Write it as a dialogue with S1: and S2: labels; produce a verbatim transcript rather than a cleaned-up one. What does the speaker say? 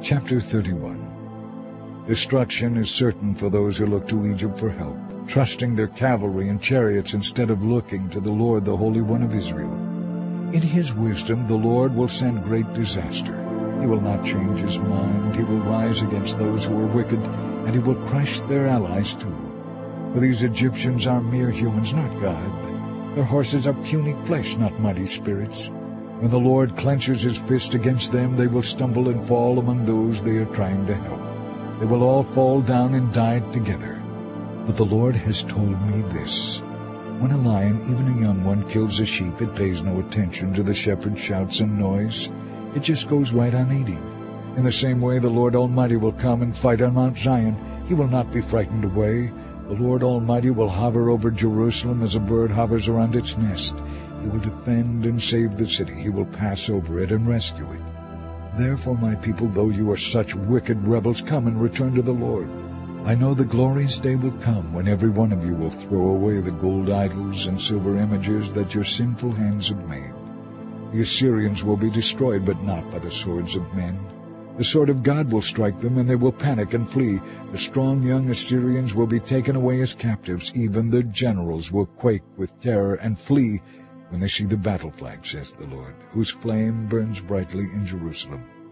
S1: Chapter thirty-one. Destruction is certain for those who look to Egypt for help, trusting their cavalry and chariots instead of looking to the Lord, the Holy One of Israel. In his wisdom the Lord will send great disaster. He will not change his mind. He will rise against those who are wicked, and he will crush their allies too. For these Egyptians are mere humans, not God. Their horses are puny flesh, not mighty spirits. When the Lord clenches his fist against them, they will stumble and fall among those they are trying to help. They will all fall down and die together. But the Lord has told me this: when a lion, even a young one, kills a sheep, it pays no attention to the shepherd's shouts and noise. It just goes right on eating. In the same way the Lord Almighty will come and fight on Mount Zion. He will not be frightened away. The Lord Almighty will hover over Jerusalem as a bird hovers around its nest. He will defend and save the city. He will pass over it and rescue it. Therefore, my people, though you are such wicked rebels, come and return to the Lord. I know the glorious day will come when every one of you will throw away the gold idols and silver images that your sinful hands have made. The Assyrians will be destroyed, but not by the swords of men. The sword of God will strike them, and they will panic and flee. The strong young Assyrians will be taken away as captives. Even their generals will quake with terror and flee when they see the battle flag, says the Lord, whose flame burns brightly in Jerusalem.